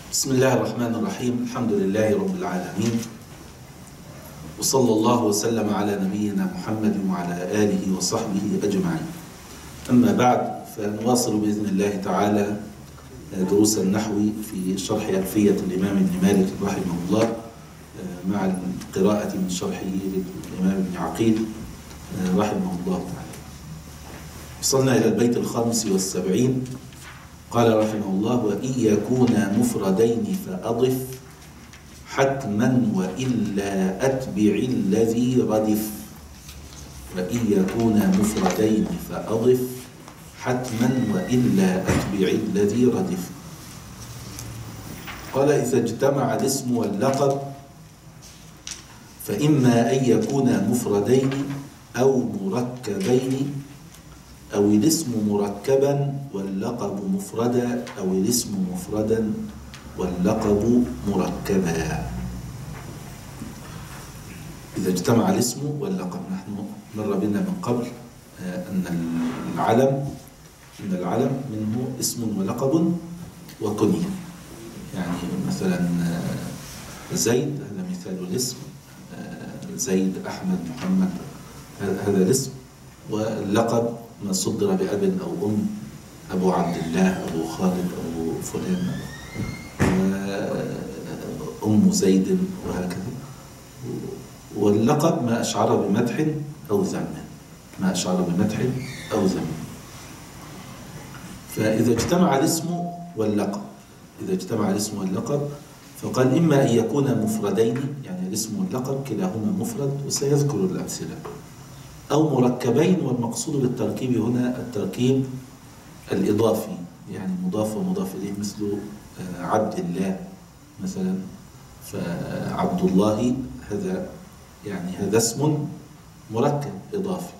بسم الله الرحمن الرحيم. الحمد لله رب العالمين، وصلى الله وسلم على نبينا محمد وعلى آله وصحبه أجمعين. أما بعد، فنواصل بإذن الله تعالى دروس النحو في شرح ألفية الإمام ابن مالك رحمه الله، مع القراءة من شرحه للإمام ابن عقيل رحمه الله تعالى. وصلنا إلى البيت 75. قال رحمه الله: وإن يكونا مفردين فأضف حتما وإلا أتبع الذي ردف. وإن يكونا مفردين فأضف حتما وإلا أتبع الذي ردف. قال: إذا اجتمع الاسم واللقب فإما أن يكونا مفردين أو مركبين، أو الاسم مركبا واللقب مفردا، أو الاسم مفردا واللقب مركبا. إذا اجتمع الاسم واللقب، نحن مر بنا من قبل أن العلم منه اسم ولقب وكنية. يعني مثلا زيد، هذا مثال الاسم، زيد، أحمد، محمد، هذا الاسم. واللقب ما صدر بأب أو أم، أبو عبد الله، أبو خالد، أبو فلان، أم زيد، وهكذا. واللقب ما أشعر بمدح أو ذم، ما أشعر بمدح أو ذم. فإذا اجتمع الاسم واللقب، إذا اجتمع الاسم واللقب فقال: إما أن يكون مفردين، يعني الاسم واللقب كلاهما مفرد، وسيذكر الأمثلة، أو مركبين. والمقصود بالتركيب هنا التركيب الإضافي، يعني مضاف ومضاف إليه، مثل عبد الله مثلا، فعبد الله هذا اسم مركب إضافي.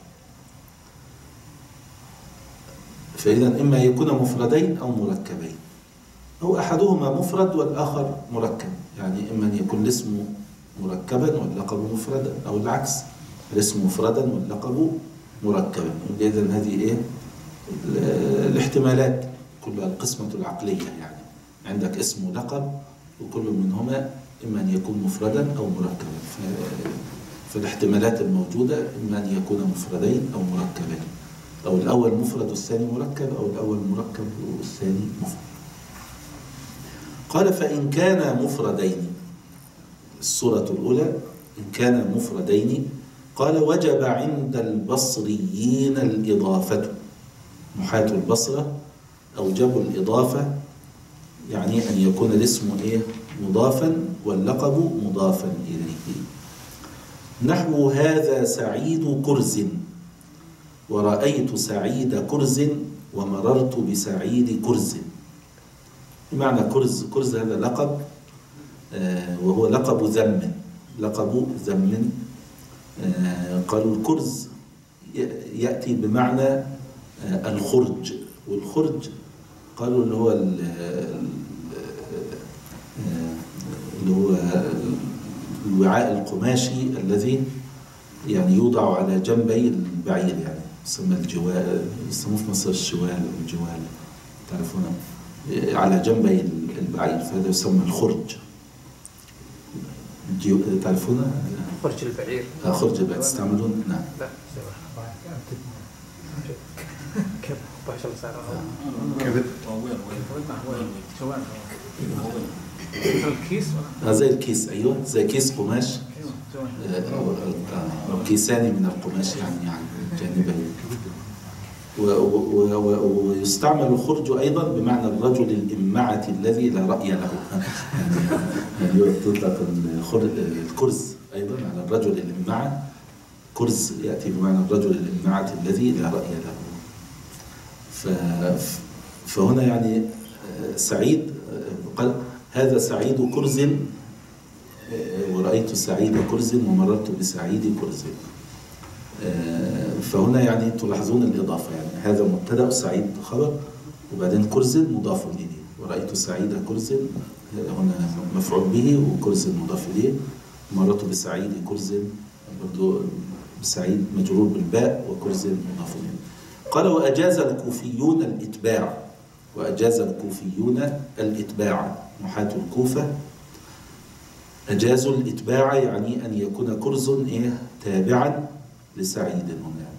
فإذا إما يكون مفردين أو مركبين، أو أحدهما مفرد والآخر مركب. يعني إما أن يكون الاسم مركبا واللقب مفردا، أو العكس، الاسم مفردا واللقب مركبا. إذن هذه الاحتمالات كلها القسمة العقلية، يعني عندك اسم ولقب، وكل منهما إما أن يكون مفردا أو مركبا. فالاحتمالات الموجودة إما أن يكون مفردين أو مركبين، أو الأول مفرد والثاني مركب، أو الأول مركب والثاني مفرد. قال: فإن كان مفردين، الصورة الأولى، إن كان مفردين، قال: وجب عند البصريين الإضافة. نحاة البصرة أوجبوا الإضافة، يعني أن يكون الاسم مضافا واللقب مضافا إليه. نحو: هذا سعيد كرز، ورأيت سعيد كرز، ومررت بسعيد كرز. بمعنى كرز هذا لقب، وهو لقب ذم. قالوا الكرز يأتي بمعنى الخرج، والخرج قالوا اللي هو الوعاء القماشي الذي يعني يوضع على جنبي البعير، يعني يسمى الجوال، يسموه في مصر الجوال، تعرفونه، على جنبي البعير، فهذا يسمى الخرج. تعرفونه؟ خرج البعير. خرج البعير تستعملون؟ نعم. لا. الكيس. زي الكيس، أيوة، زي كيس قماش، كيسان من القماش، يعني جانبين. ويستعمل الخرج أيضا بمعنى الرجل الإمعة الذي لا رأي له. يعني تطلق الكرز أيضا على الرجل الإمعة. كرز يأتي بمعنى الرجل الإمعة الذي لا رأي له. فهنا يعني سعيد، قال: هذا سعيد كرز، ورأيت سعيد كرز، ومررت بسعيد كرز. فهنا يعني تلاحظون الإضافة، يعني هذا مبتدأ وسعيد خبر، وبعدين كرز مضاف إليه، ورأيت سعيد كرز هنا مفعول به، وكرز مضاف إليه، مررت بسعيد كرز، برضو بسعيد مجرور بالباء، وكرز مضاف إليه. قال: وأجاز الكوفيون الإتباع، وأجاز الكوفيون الإتباع. نحاة الكوفة أجازوا الإتباع، يعني أن يكون كرز تابعا لسعيد هنا،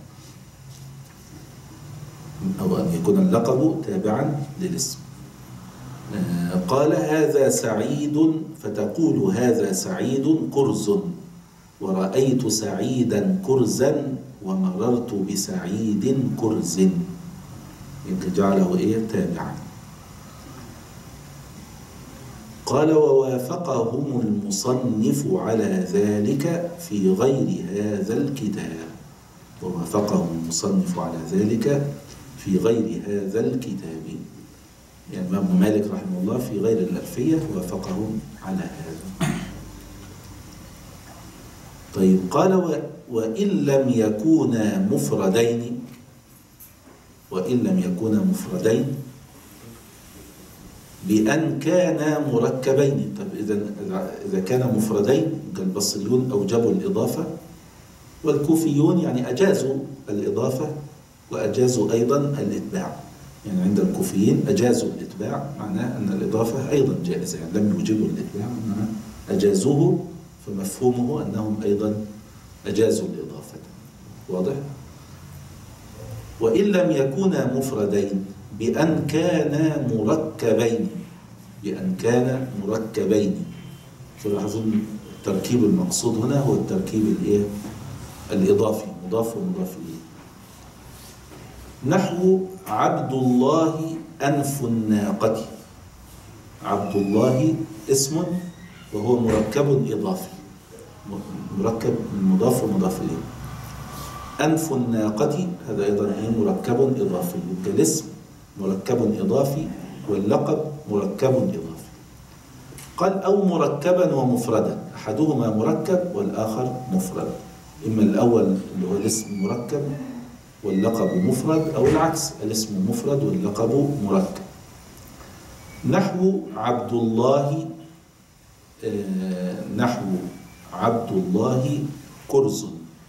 أو أن يكون اللقب تابعا للاسم. قال هذا سعيد، فتقول هذا سعيد كرز، ورأيت سعيدا كرزا، ومررت بسعيد كرز. يمكن جعله تابعا. قال ووافقهم المصنف على ذلك في غير هذا الكتاب. ووافقهم المصنف على ذلك في غير هذا الكتاب، يعني الإمام مالك رحمه الله في غير الألفية وافقهم على هذا. طيب قال وإن لم يكونا مفردين، وإن لم يكونا مفردين بأن كانا مركبين. طب إذا كان مفردين، البصريون أوجبوا الإضافة، والكوفيون يعني أجازوا الإضافة وأجازوا أيضا الإتباع. يعني عند الكوفيين أجازوا الإتباع، معناه أن الإضافة أيضا جائزة، يعني لم يوجبوا الإتباع إنما أجازوه، فمفهومه أنهم أيضا أجازوا الإضافة. واضح؟ وإن لم يكونا مفردين بأن كانا مركبين، بأن كانا مركبين. فلاحظون التركيب المقصود هنا هو التركيب الإضافي، مضاف ومضاف إليه. نحو عبد الله أنف الناقة. عبد الله اسم وهو مركب إضافي، مركب من مضاف ومضاف إليه. أنف الناقة هذا أيضا مركب إضافي، يبقى الاسم مركب إضافي واللقب مركب إضافي. قال أو مركبا ومفردا، أحدهما مركب والآخر مفرد، إما الأول اللي هو الاسم مركب واللقب مفرد، أو العكس الاسم مفرد واللقب مركب. نحو عبد الله، نحو عبد الله كرز،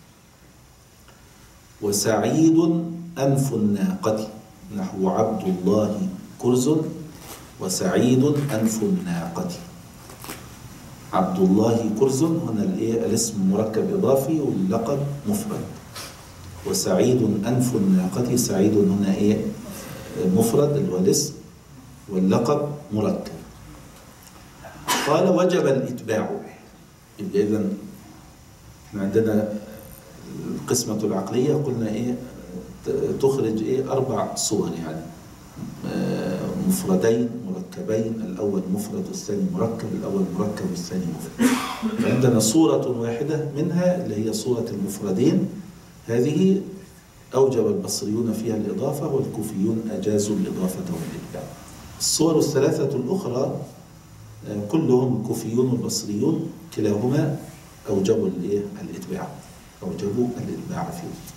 وسعيد أنف الناقة. نحو عبد الله كرز وسعيد أنف الناقة. عبد الله كرز هنا الاسم مركب إضافي واللقب مفرد، وسعيد أنف الناقة، سعيد هنا مفرد اللي هو الاسم، واللقب مركب. قال وجب الإتباع. يبقى إذن احنا عندنا القسمة العقلية قلنا تخرج 4 صور، يعني مفردين مركبين، الأول مفرد والثاني مركب، الأول مركب والثاني مفرد. عندنا صورة واحدة منها اللي هي صورة المفردين، هذه أوجب البصريون فيها الإضافة والكوفيون أجازوا الإضافة والإتباع. الصور ال3 الأخرى كلهم الكوفيون والبصريون كلاهما أوجبوا الإتباع، أوجبوا الإتباع فيه.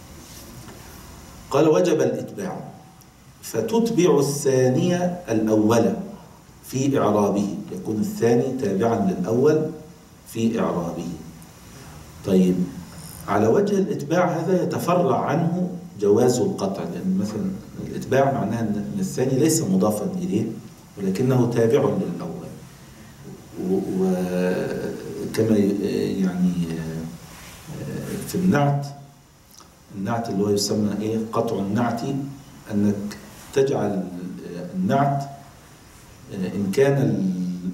قال وجب الإتباع، فتتبع الثانية الأول في إعرابه، يكون الثاني تابعا للأول في إعرابه. طيب على وجه الإتباع هذا يتفرع عنه جواز القطع، لأن مثلا الإتباع معناه أن الثاني ليس مضافا إليه ولكنه تابع للأول، وكما يعني في النعت اللي هو يسمى قطع النعت، أنك تجعل النعت إن كان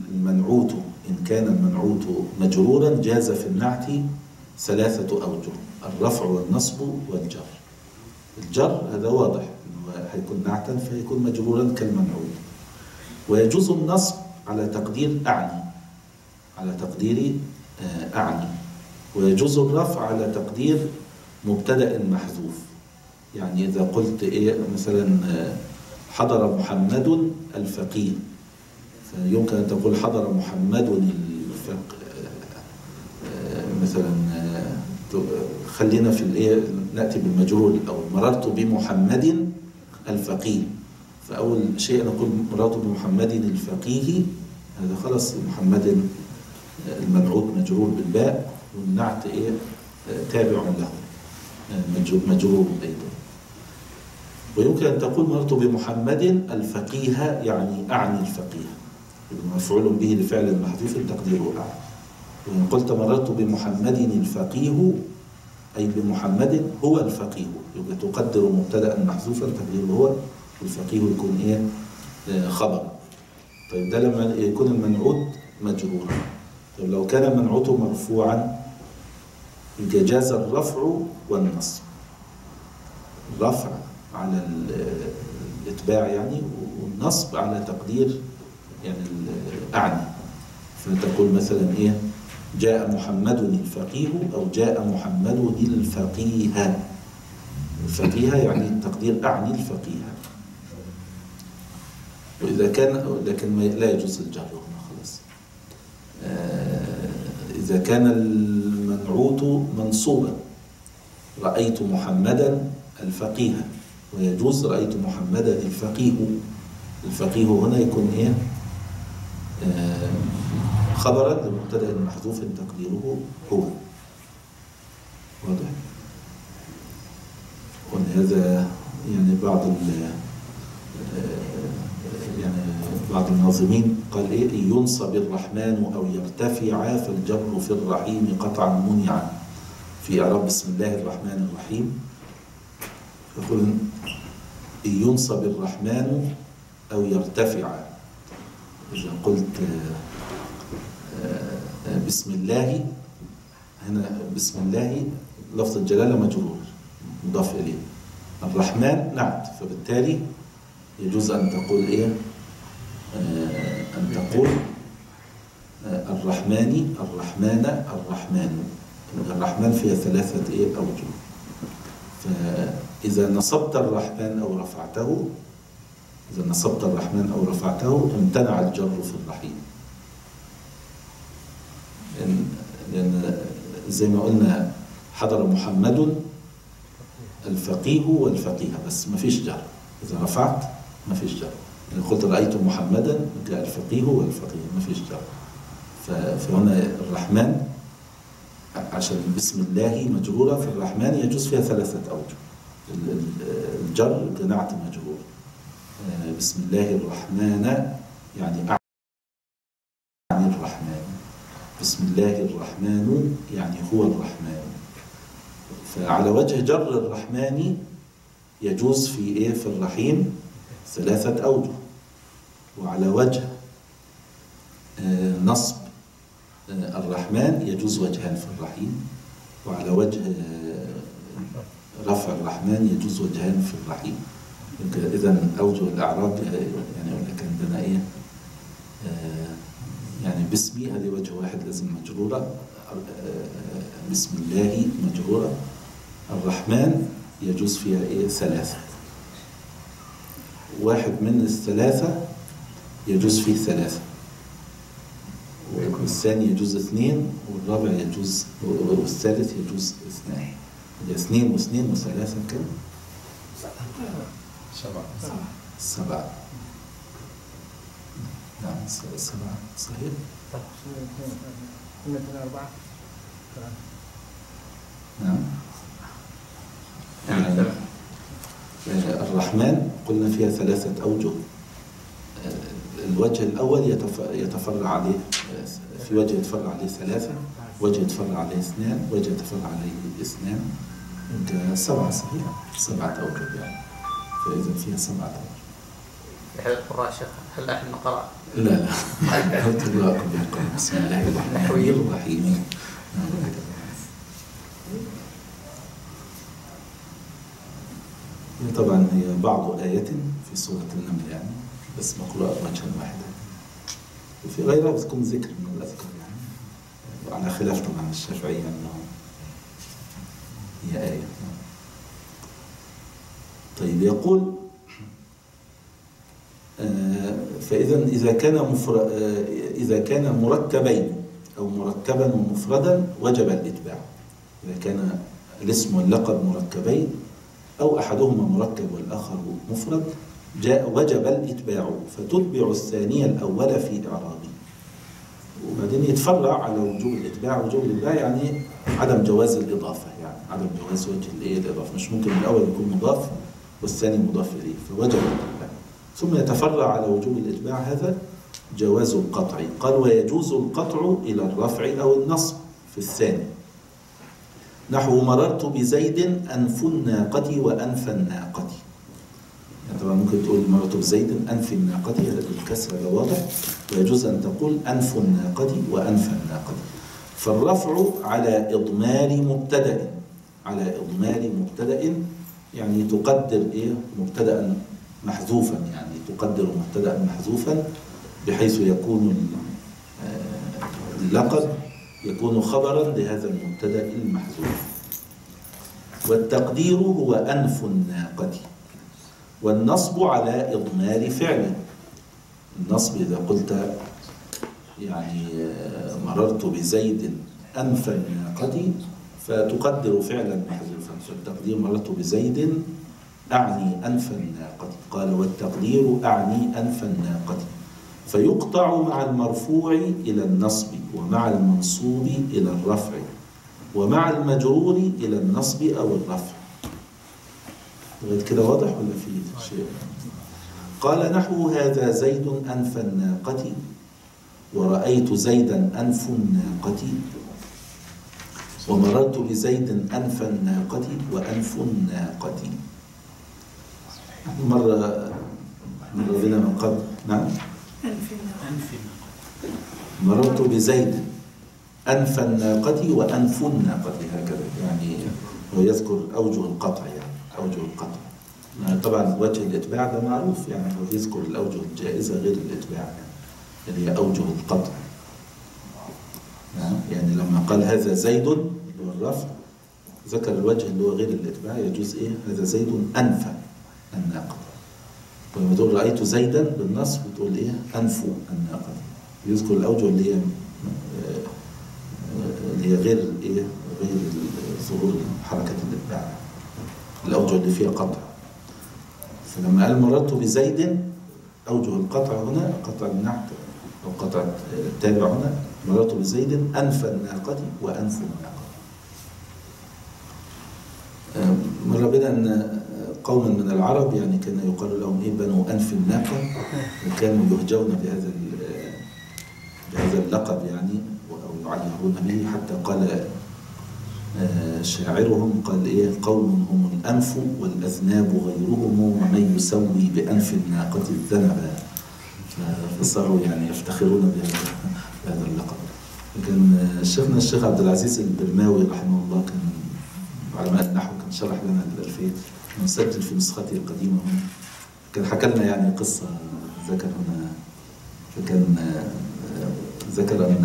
المنعوت مجرورا جاز في النعت 3 أوجه: الرفع والنصب والجر. الجر هذا واضح أنه هيكون نعتا فيكون مجرورا كالمنعوت، ويجوز النصب على تقدير أعني، ويجوز الرفع على تقدير مبتدأ محذوف. يعني إذا قلت مثلا حضر محمد الفقيه، فيمكن أن تقول حضر محمد مثلا خلينا في نأتي بالمجرور الأول، مررت بمحمد الفقيه، فأول شيء نقول مررت بمحمد الفقيه، هذا خلاص محمد المنعوت مجرور بالباء، والنعت تابع له مجرور أيضا. ويمكن أن تقول مررت بمحمد الفقيه، يعني أعني الفقيه، مفعول به لفعل محذوف تقديره أعني. وإن قلت مررت بمحمد الفقيه أي بمحمد هو الفقيه، يبقى تقدر مبتدأ محذوفا تقديره هو، الفقيه يكون إيه؟ خبر. طيب ده لما يكون المنعوت مجرورا. طيب لو كان منعوته مرفوعا يبقى جاز الرفع والنصب. الرفع على الإتباع يعني، والنصب على تقدير يعني أعني. فتقول مثلا إيه؟ جاء محمد الفقيه، أو جاء محمد الفقيه. الفقيه يعني التقدير أعني الفقيه. وإذا كان، لكن لا يجوز الجر هنا خلاص. إذا كان المنعوت منصوبا رأيت محمدا الفقيه، ويجوز رأيت محمدا الفقيه. الفقيه هنا يكون إيه؟ خبرا لمبتدأ محذوف تقديره هو. واضح؟ ولهذا يعني بعض الناظمين قال إيه؟ إن ينصب الرحمن أو يرتفع فالجر في الرحيم قطعا منعا. في إعراب بسم الله الرحمن الرحيم يقول إن ينصب الرحمن أو يرتفع. إذا قلت بسم الله، هنا بسم الله لفظ الجلالة مجرور مضاف إليه، الرحمن نعت، فبالتالي يجوز أن تقول إيه؟ أن تقول الرحمن الرحمن الرحمن. الرحمن فيها ثلاثة إيه؟ أوجه. فإذا نصبت الرحمن أو رفعته، إذا نصبت الرحمن أو رفعته امتنع الجر في الرحيم. لأن زي ما قلنا حضر محمد الفقيه والفقيه، بس ما فيش جر. إذا رفعت ما فيش جر. إذا قلت رأيت محمدا جاء الفقيه والفقيه، ما فيش جر. فهنا الرحمن عشان بسم الله مجرورة في الرحمن يجوز فيها ثلاثة أوجه. الجر جنعت مجرور. بسم الله الرحمن يعني أعني الرحمن. بسم الله الرحمن يعني هو الرحمن. فعلى وجه جر الرحمن يجوز في إيه؟ في الرحيم ثلاثة أوجه. وعلى وجه نصب الرحمن يجوز وجهان في الرحيم. وعلى وجه رفع الرحمن يجوز وجهان في الرحيم. إذن أوجه الأعراب يعني يقول لك عندنا إيه؟ يعني باسمي هذه وجه واحد لازم مجرورة، بسم الله مجرورة. الرحمن يجوز فيها إيه؟ ثلاثة. واحد من الثلاثة يجوز فيه ثلاثة، والثاني يجوز اثنين، والرابع يجوز، والثالث يجوز اثنين. اثنين واثنين وثلاثة كم؟ سبعة. نعم سبعة صحيح. أربعة. نعم. يعني الرحمن قلنا فيها ثلاثة أوجه. الوجه الأول يتفرع عليه، في وجه يتفرع عليه ثلاثة، وجه يتفرع عليه اثنان، وجه يتفرع عليه اثنان. سبعة صحيح، سبعة أوجه يعني. فإذا فيها سبعة أوجه. هل القراء شيخ هل احنا نقرأ؟ لا قلت لكم بسم الله الرحمن الرحيم. طبعا هي بعض آية في سورة النمل يعني، بس مقروءة وجها واحدا، وفي غيرها بتكون ذكر من الأذكار يعني، وعلى خلاف طبعا الشافعية أنه هي آية. طيب يقول فإذا إذا كان مركبين أو مركبا ومفردا وجب الإتباع. إذا كان الاسم واللقب مركبين أو أحدهما مركب والآخر مفرد وجب الإتباع، فتتبع الثانية الأول في إعرابه. وبعدين يتفرع على وجوب الإتباع. وجوب الإتباع يعني عدم جواز الإضافة، يعني عدم جواز وجه الإضافة. مش ممكن الأول يكون مضاف والثاني مضاف إليه فوجب الإتباع. ثم يتفرع على وجوب الإتباع هذا جواز القطع. قال ويجوز القطع إلى الرفع أو النصب في الثاني، نحو مررت بزيد أنف الناقة وأنف الناقة. يعني طبعا ممكن تقول مررت بزيد أنف الناقة، هذا بالكسر هذا واضح، ويجوز أن تقول أنف الناقة وأنف الناقة. فالرفع على إضمار مبتدأ، على إضمار مبتدأ يعني تقدر إيه مبتدأ محذوفا، يعني تقدر مبتدأ محذوفا بحيث يكون اللقب يكون خبرا لهذا المبتدأ المحذوف. والتقدير هو أنف الناقة. والنصب على إضمار فعل. النصب إذا قلت يعني مررت بزيد أنف الناقة فتقدر فعلا محذوفا، فالتقدير مررت بزيد أعني أنف الناقة. قال والتقدير أعني أنف الناقة، فيقطع مع المرفوع إلى النصب ومع المنصوب إلى الرفع ومع المجرور إلى النصب أو الرفع. لغاية كده واضح ولا في شيء؟ قال نحو هذا زيد أنف الناقة ورأيت زيدا أنف الناقة ومررت بزيد أنف الناقة وأنف الناقة. مرة بنا من قبل. نعم مررت بزيد أنف الناقة وأنف الناقة هكذا، يعني هو يذكر أوجه القطع، يعني أوجه القطع. طبعا وجه الإتباع ده معروف، يعني هو يذكر الأوجه الجائزة غير الإتباع اللي هي أوجه القطع. يعني لما قال هذا زيد اللي هو الرفع ذكر الوجه اللي هو غير الإتباع، يجوز إيه هذا زيد أنف الناقة. ولما تقول رأيت زيدا بالنصب بتقول إيه أنف الناقة، يذكر الأوجه اللي هي غير إيه غير ظهور حركة الإتباع، الأوجه اللي فيها قطع. فلما قال مررت بزيد أوجه القطع هنا قطع النعت أو قطع التابع هنا، مررت بزيد أنف الناقة وأنف الناقة. مر بنا أن قوما من العرب يعني كان يقال لهم إيه بنو أنف الناقة، وكانوا يهجون بهذا اللقب يعني أو يعيرون به، حتى قال شاعرهم قال إيه قوم هم الأنف والأذناب غيرهم ومن يسوي بأنف الناقة الذنبا. فصاروا يعني يفتخرون بهذا اللقب. كان شيخنا الشيخ عبد العزيز البرماوي رحمه الله كان علماء النحو، كان شرح لنا الألفية، مسجل في نسخته القديمة هنا، كان حكى لنا يعني قصة ذكر هنا. فكان ذكر أن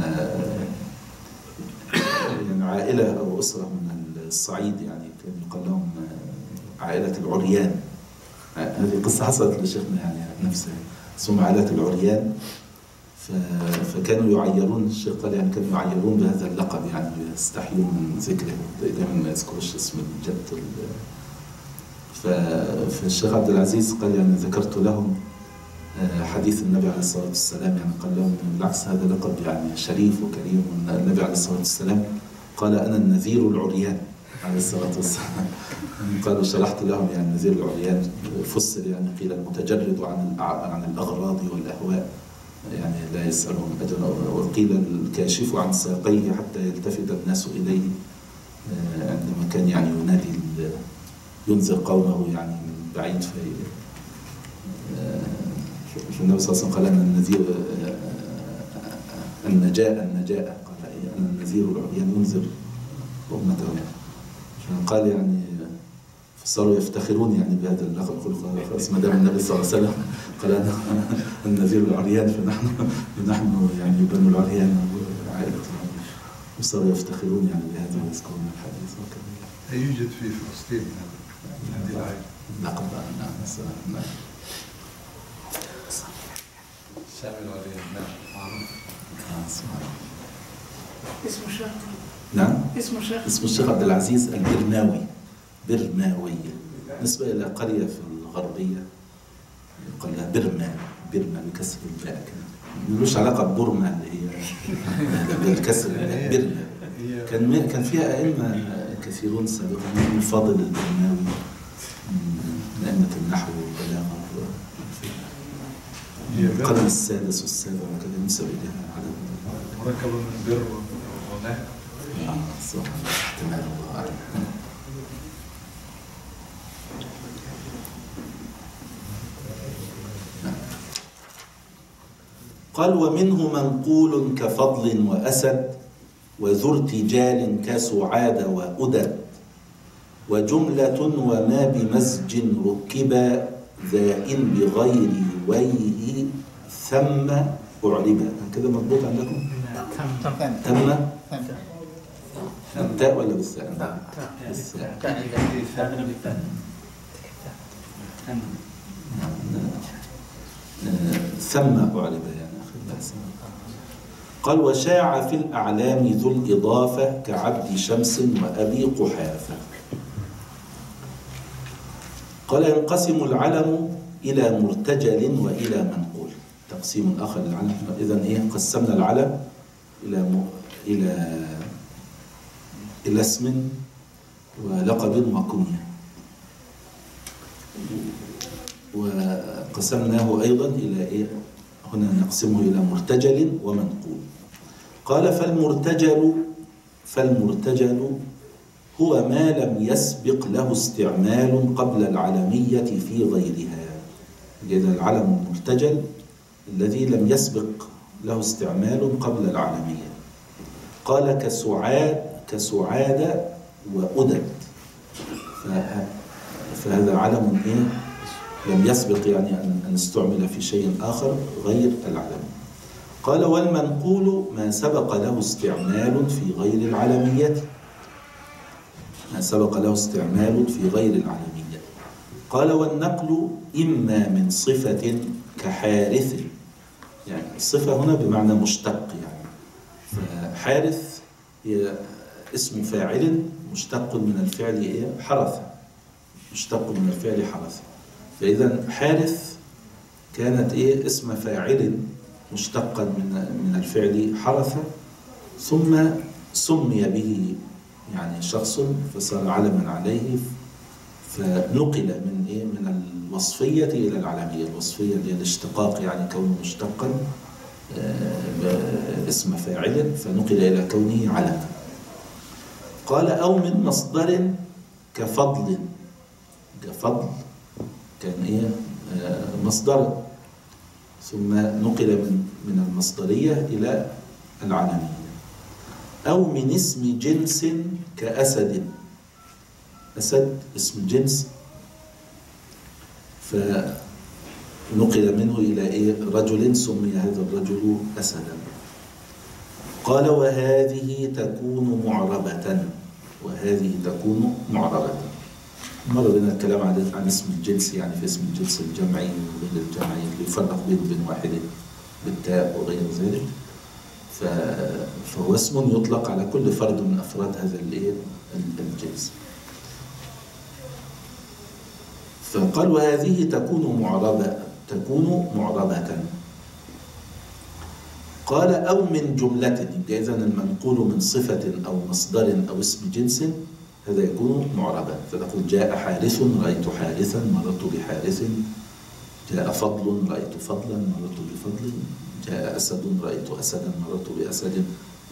يعني عائلة أو أسرة من الصعيد، يعني كان يقال لهم عائلة العريان. هذه قصة حصلت لشيخنا يعني نفسها، اسمهم عائلة العريان. فكانوا يعيرون، الشيخ قال يعني كانوا يعيرون بهذا اللقب، يعني يستحيون من ذكره، دائما ما يذكرش اسم الجد. فالشيخ عبد العزيز قال يعني ذكرت لهم حديث النبي عليه الصلاة والسلام، يعني قال لهم بالعكس هذا لقب يعني شريف وكريم. النبي عليه الصلاة والسلام قال أنا النذير العريان عليه الصلاة والسلام. قالوا شرحت لهم يعني النذير العريان فسر يعني قيل المتجرد عن الأغراض والأهواء، يعني لا يسألهم أجرا، وقيل الكاشف عن ساقيه حتى يلتفت الناس إليه، عندما كان يعني ينادي ينذر قومه يعني من بعيد. فالنبي صلى الله عليه وسلم قال أنا النذير النجاء قال أنا النذير العريان ينذر أمته يعني. فقال يعني فصاروا يفتخرون يعني بهذا اللقب، يقولوا خلاص ما دام النبي صلى الله عليه وسلم قال أنا النذير العريان فنحن يعني بنو العريان وعائلة العريان، وصاروا يفتخرون يعني بهذا ويذكرون الحديث وكذا. يوجد في فلسطين هذه العائلة لقب. نعم. سامي العريان. نعم. اسم الشيخ. نعم. اسم الشيخ عبد العزيز البرماوي، برماوي، نسبة إلى قرية في الغربية يقال لها برما بكسر الباء، ملوش علاقة ببرما اللي هي بالكسر الباء، برما. كان فيها أئمة كثيرون سابقا، من الفاضل البرماوي، من أئمة النحو والبلاغة في القرن السادس والسابع وكذا ينسب إليها على مركب من بر ونهي. صح، احتمال، الله أعلم. قال ومنه منقول كفضل وأسد وذو ارتجال كسعاد وأدب وجملة وما بمزج ركبا ذا إن بغير ويه ثم أعربا. هكذا مضبوط عندكم؟ تم التاء ولا بالثاء؟ بالثاء. ثم أعربا يعني أخي بحسن. قال وشاع في الأعلام ذو الإضافة كعبد شمس وأبي قحافة. قال ينقسم العلم إلى مرتجل وإلى منقول. تقسيم آخر للعلم. إذن قسمنا العلم إلى اسم ولقب وكنية، وقسمناه أيضا إلى هنا نقسمه إلى مرتجل ومنقول. قال فالمرتجل هو ما لم يسبق له استعمال قبل العلمية في غيرها. إذا العلم المرتجل الذي لم يسبق له استعمال قبل العلمية. قال كسعاد وأدب، فهذا علم لم يسبق يعني أن استعمل في شيء آخر غير العلم. قال والمنقول ما سبق له استعمال في غير العلمية. ما سبق له استعمال في غير العلمية. قال والنقل إما من صفة كحارث، يعني الصفة هنا بمعنى مشتق، يعني فحارث هي اسم فاعل مشتق من الفعل حرث، مشتق من الفعل حرث. فإذا حارث كانت اسم فاعل مشتقا من الفعل حرث، ثم سمي به يعني شخص فصار علما عليه، فنقل من الوصفية إلى العلمية. الوصفية اللي هي الاشتقاق، يعني كونه مشتقا اسم فاعل فنقل إلى كونه علما. قال أو من مصدر كفضل. كفضل كان مصدر ثم نقل من المصدرية إلى العلمية. أو من اسم جنس كأسد. أسد اسم جنس فنقل منه إلى رجل سمي هذا الرجل أسدا. قال وهذه تكون معربة. وهذه تكون معربة. مر بنا الكلام عن اسم الجنس، يعني في اسم الجنس الجمعي وغير الجمعي اللي يفرق بينه وبين واحد بالتاء وغير ذلك. فهو اسم يطلق على كل فرد من أفراد هذا الجنس. فقال وهذه تكون معربة. قال أو من جملة. إذن المنقول من صفة أو مصدر أو اسم جنس هذا يكون معربا. فتقول جاء حارث رأيت حارثا مررت بحارث. جاء فضل رأيت فضلا مررت بفضل. جاء أسد رأيت أسدا مررت بأسد.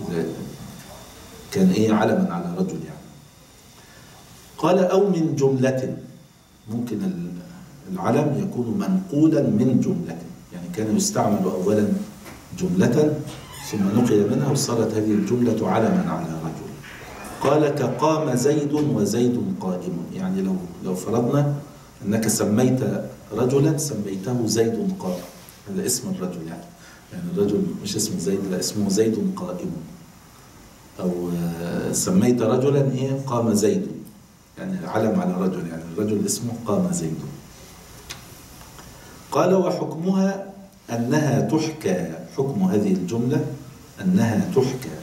كان علما على رجل يعني. قال أو من جملة. ممكن العلم يكون منقولا من جملة، يعني كان يستعمل أولا جملة ثم نقل منها وصارت هذه الجملة علما على رجل. قال كقام زيد وزيد قائم. يعني لو فرضنا أنك سميت رجلا سميته زيد قائم، هذا اسم الرجل يعني الرجل مش اسم زيد، لا اسمه زيد قائم. أو سميت رجلا قام زيد، يعني علم على رجل، يعني الرجل اسمه قام زيد. قال وحكمها أنها تحكى. حكم هذه الجملة أنها تحكى.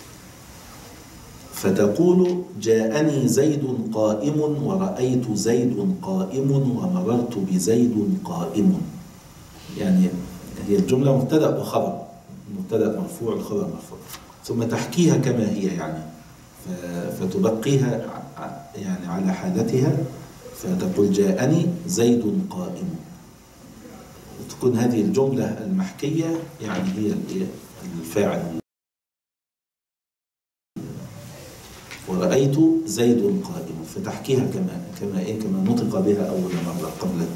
فتقول جاءني زيد قائم ورأيت زيد قائم ومررت بزيد قائم. يعني هي الجملة مبتدأ وخبر، مبتدأ مرفوع الخبر مرفوع، ثم تحكيها كما هي يعني فتبقيها يعني على حالتها فتقول جاءني زيد قائم، وتكون هذه الجملة المحكية يعني هي الفاعل. ورأيت زيد قائم، فتحكيها كما نطق بها أول مرة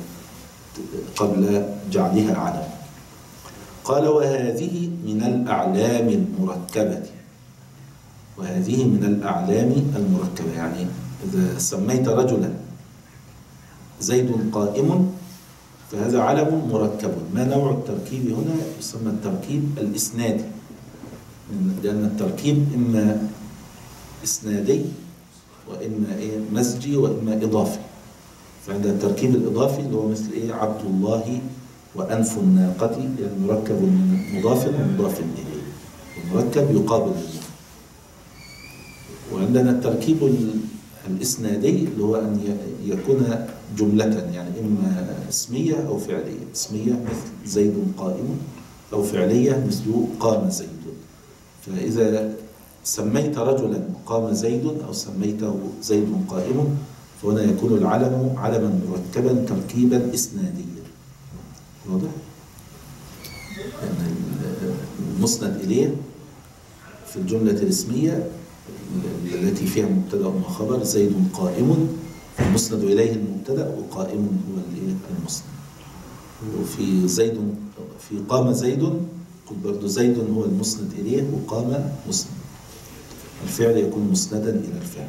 قبل جعلها علم. قال وهذه من الأعلام المركبة. وهذه من الأعلام المركبة، يعني إذا سميت رجلا زيد قائم فهذا علم مركب. ما نوع التركيب هنا؟ يسمى التركيب الإسنادي، لأن التركيب إما إسنادي وإما مزجي وإما إضافي. فعند التركيب الإضافي اللي هو مثل عبد الله وأنف الناقة، يعني مركب من مضاف ومضاف إليه، المركب يقابل المضاف. وعندنا التركيب الإسنادي اللي هو أن يكون جملة، يعني إما اسمية أو فعلية. اسمية مثل زيد قائم، أو فعلية مثل قام زيد. فإذا سميت رجلا قام زيد أو سميته زيد قائم فهنا يكون العلم علما مركبا تركيبا إسناديا. واضح؟ يعني المسند إليه في الجملة الاسمية التي فيها مبتدأ وخبر زيد قائم، المسند إليه المبتدأ وقائم هو المسند. وفي زيد في قام زيد قل برضو زيد هو المسند إليه وقام مسند. الفعل يكون مسندا إلى الفعل.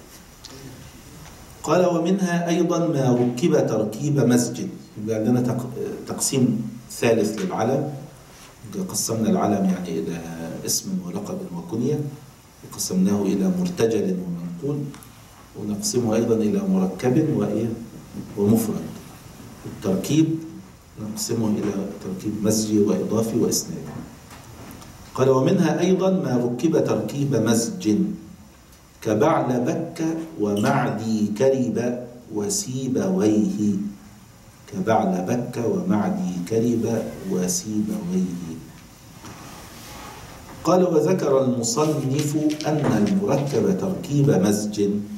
قال ومنها أيضا ما ركب تركيب مسجد. يبقى عندنا تقسيم ثالث للعلم. قسمنا العلم يعني إلى اسم ولقب وكنية، وقسمناه إلى مرتجل ومنقول، ونقسمه أيضا إلى مركب ومفرد. التركيب نقسمه إلى تركيب مزجي وإضافي وإسنادي. قال ومنها أيضا ما ركب تركيب مزج كبعل بك ومعدي كرب وسيبويه. كبعل بك ومعدي كرب وسيبويه. قال وذكر المصنف أن المركب تركيب مزج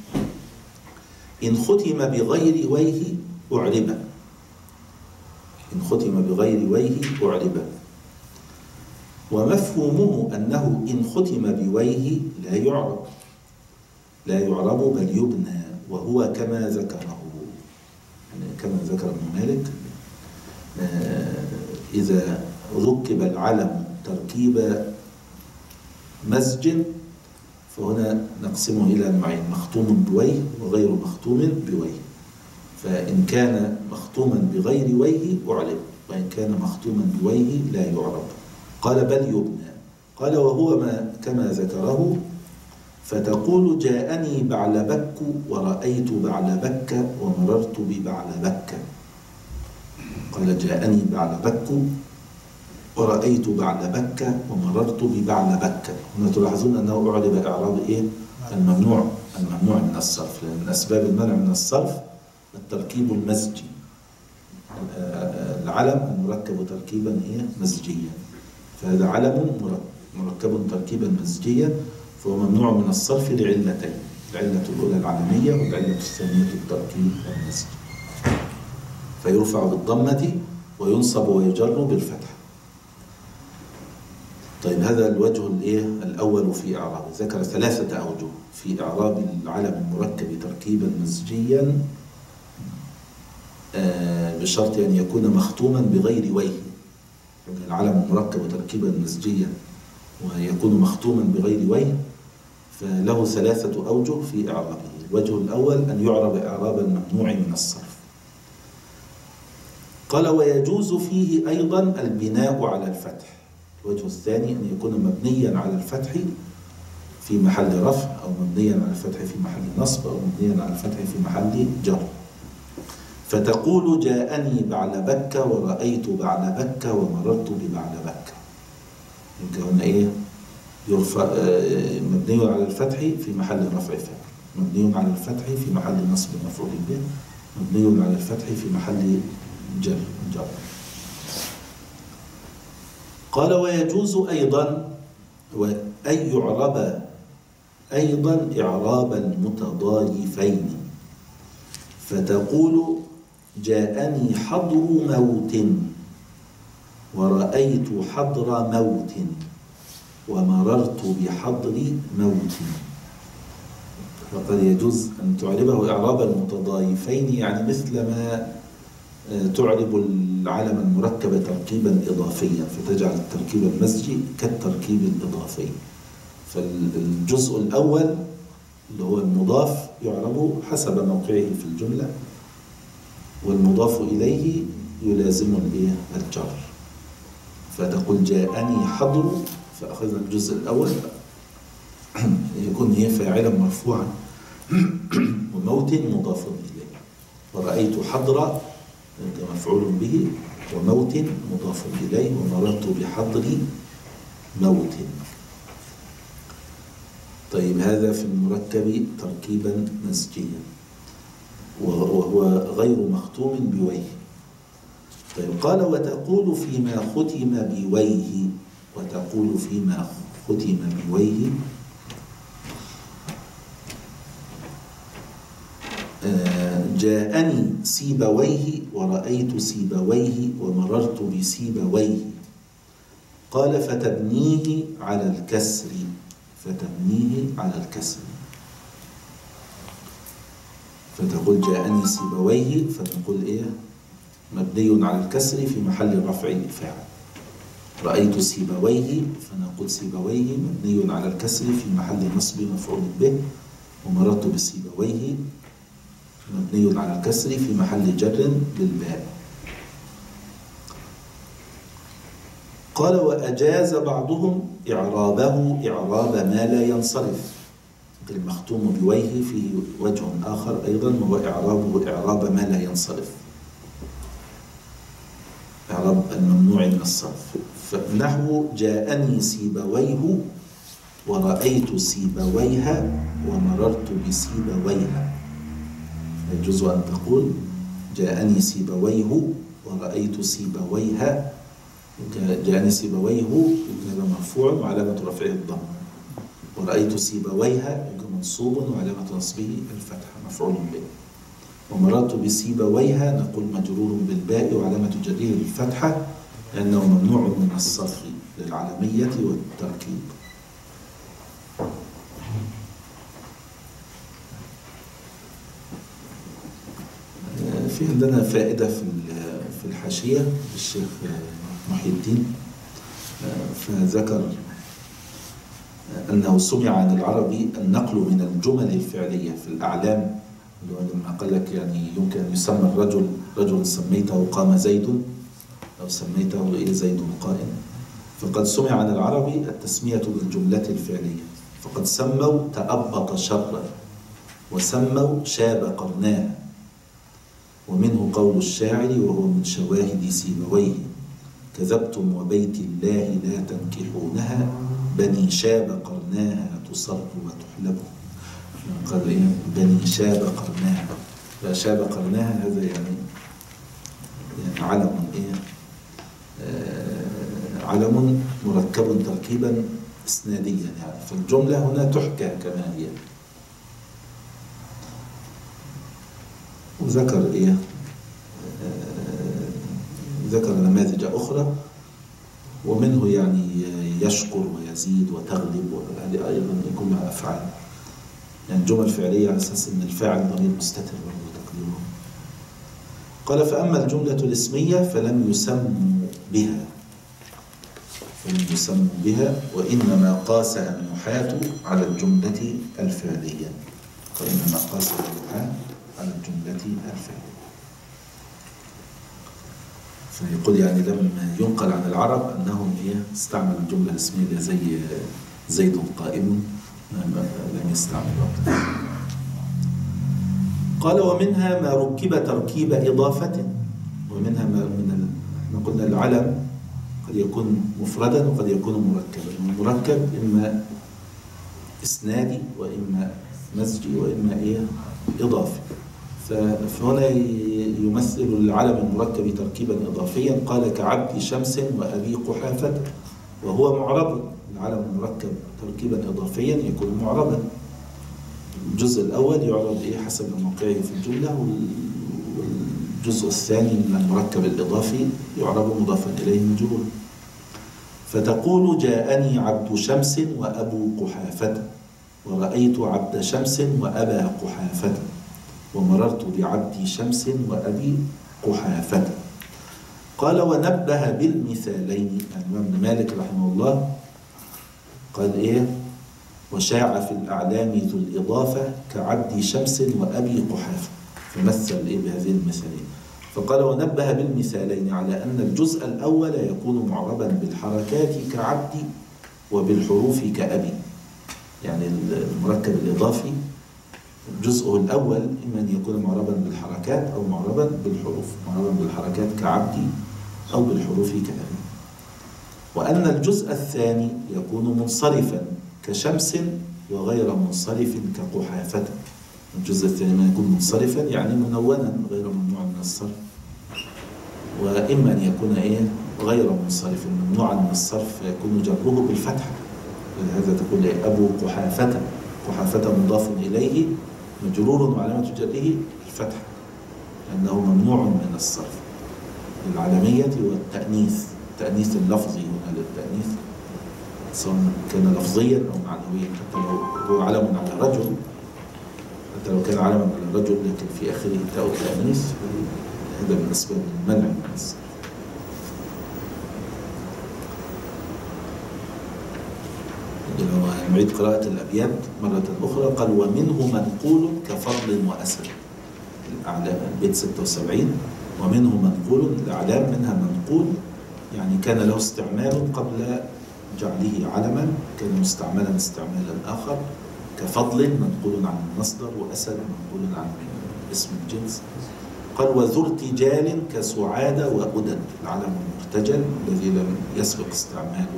إن ختم بغير ويه أعرب. إن ختم بغير ويه أعرب. ومفهومه أنه إن ختم بويه لا يعرب بل يبنى، وهو كما ذكره، يعني كما ذكر ابن مالك. إذا ركب العلم تركيب مزج فهنا نقسمه إلى نوعين: مختوم بويه وغير مختوم بويه. فإن كان مختوما بغير ويه أعرب، وإن كان مختوما بويه لا يعرب. قال بل يبنى. قال وهو كما ذكره، فتقول جاءني بعلبك ورأيت بعلبك ومررت ببعلبك. قال جاءني بعلبك ورأيت بعلبك ومررت ببعلبك. هنا تلاحظون أنه أعرب إعراب الممنوع من الصرف، لأن من أسباب المنع من الصرف التركيب المزجي. العلم المركب تركيبا مزجيا، فهذا علم مركب تركيبا مزجيا فهو ممنوع من الصرف لعلتين: العلة الأولى العلمية، والعلة الثانية التركيب المزجي. فيرفع بالضمة وينصب ويجر بالفتح. طيب هذا الوجه الأول في إعرابه. ذكر 3 أوجه في إعراب العلم المركب تركيبا مزجيا بشرط أن يكون مختوما بغير ويه. العلم المركب تركيبا مزجيا ويكون مختوما بغير ويه فله 3 أوجه في إعرابه. الوجه الأول أن يعرب إعراب الممنوع من الصرف. قال ويجوز فيه أيضا البناء على الفتح. الوجه الثاني أن يكون مبنيا على الفتح في محل رفع، أو مبنيا على الفتح في محل نصب، أو مبنيا على الفتح في محل جر. فتقول جاءني بعلبك ورأيت بعلبك ومررت ببعلبك. يبقى هنا يرفع مبني على الفتح في محل رفع فاعل، مبني على الفتح في محل نصب مفعول به، مبني على الفتح في محل جر. قال ويجوز أيضا أن يعرب أيضا إعراب المتضايفين. فتقول جاءني حضر موت ورأيت حضر موت ومررت بحضر موت. فقد يجوز أن تعربه إعراب المتضايفين، يعني مثل ما تعرب العلم المركب تركيبا إضافيا فتجعل التركيب المزجي كالتركيب الإضافي. فالجزء الأول اللي هو المضاف يعرب حسب موقعه في الجملة، والمضاف إليه يلازم الجر. فتقول جاءني حضر، فأخذنا الجزء الأول يكون فاعلا مرفوعا وموت مضاف إليه، ورأيت حضر مفعول به وموت مضاف إليه، ومررت بحضر موت. طيب هذا في المركب تركيبا مزجيا وهو غير مختوم بويه. طيب قال وتقول فيما ختم بويه، وتقول فيما ختم بويه جاءني سيبويه ورأيت سيبويه ومررت بسيبويه. قال فتبنيه على الكسر، فتبنيه على الكسر. فتقول جاءني سيبويه، فتقول مبني على الكسر في محل رفع فاعل. رأيت سيبويه، فنقول سيبويه مبني على الكسر في محل نصب مفعول به. ومررت بسيبويه مبني على الكسر في محل جر للباء. قال وأجاز بعضهم إعرابه إعراب ما لا ينصرف. المختوم بويه فيه وجه آخر أيضا، وهو إعرابه إعراب ما لا ينصرف، إعراب الممنوع من الصرف. فنحو جاءني سيبويه ورأيت سيبويها ومررت بسيبويها. يجوز أن تقول جاءني سيبويه ورأيت سيبويها. جاءني سيبويه يكون مرفوع وعلامة رفعه الضم، ورأيت سيبويها يكون منصوب وعلامة نصبه الفتحة مفعول به. ومررت بسيبويها نقول مجرور بالباء وعلامة جره الفتحة لأنه ممنوع من الصرف للعلمية والتركيب. في عندنا فائدة في الحاشية للشيخ محي الدين، فذكر أنه سمع عن العربي النقل من الجمل الفعلية في الأعلام، لما قال لك يعني يمكن أن يسمى الرجل رجل سميته قام زيد أو سميته زيد قائم. فقد سمع عن العربي التسمية بالجملة الفعلية، فقد سموا تأبط شرا وسموا شاب قرناه. ومنه قول الشاعر وهو من شواهد سيبويه كذبتم وبيت الله لا تنكحونها بني شاب قرناها تصر وتحلب. قال بني شاب قرناها، فشاب قرناها هذا يعني علم علم مركب تركيبا اسناديا، يعني فالجملة هنا تحكى كما هي. وذكر ذكر نماذج أخرى، ومنه يعني يشكر ويزيد وتغلب، وهذه أيضا كلها أفعال، يعني جمل فعلية على أساس أن الفاعل ضمير مستتر وتقديره. قال فأما الجملة الاسمية فلم يسموا بها وإنما قاسها النحاة على الجملة الفعلية. وإنما قاسها النحاة على الجملة الفعلية. فيقول يعني لم ينقل عن العرب أنهم استعملوا الجملة الاسمية زي زيد قائم، لم يستعملوا. قال ومنها ما ركب تركيب إضافة، ومنها ما قلنا العلم قد يكون مفردا وقد يكون مركبا. المركب إما إسنادي وإما مزجي وإما إضافي. فهنا يمثل العلم المركب تركيبا إضافيا. قال كعبد شمس وأبي قحافة، وهو معرب. العلم المركب تركيبا إضافيا يكون معربا. الجزء الأول يعرب حسب موقعه في الجملة، والجزء الثاني من المركب الإضافي يعرب مضافا إليه مجرورا. فتقول جاءني عبد شمس وأبو قحافة، ورأيت عبد شمس وأبا قحافة، ومررت بعبد شمس وأبي قحافة. قال ونبه بالمثالين. الإمام ابن مالك رحمه الله قال وشاع في الأعلام ذو الإضافة كعبد شمس وأبي قحافة، فمثل بهذه المثالين. فقال ونبه بالمثالين على أن الجزء الأول يكون معربا بالحركات كعبد وبالحروف كأبي. يعني المركب الإضافي جزءه الأول إما أن يكون معربا بالحركات أو معربا بالحروف، معربا بالحركات كعبد أو بالحروف كأبي. وأن الجزء الثاني يكون منصرفا كشمس وغير منصرف كقحافة. الجزء الثاني ما يكون منصرفا يعني منونا غير ممنوع من الصرف، وإما أن يكون غير منصرف ممنوعا من الصرف فيكون جره بالفتح. ولهذا تقول أبو قحافة، قحافة مضاف إليه مجرور وعلامة جره الفتح لأنه ممنوع من الصرف للعلمية والتأنيث، التأنيث اللفظي هنا للتأنيث سواء كان لفظيا أو معنويا. حتى لو هو علم على رجل، حتى لو كان علما على رجل لكن في آخره تاء التأنيث، هذا من أسباب المنع من الصرف. نعيد قراءة الأبيات مرة أخرى. قال ومنه منقول كفضل وأسد، الأعلام البيت 76. ومنه منقول، الأعلام منها منقول يعني كان له استعمال قبل جعله علما، كان مستعملا استعمالا آخر، كفضل منقول عن المصدر، وأسد منقول عن اسم الجنس. قال وذو ارتجال كسعادة وأدن، العلم المرتجل الذي لم يسبق استعماله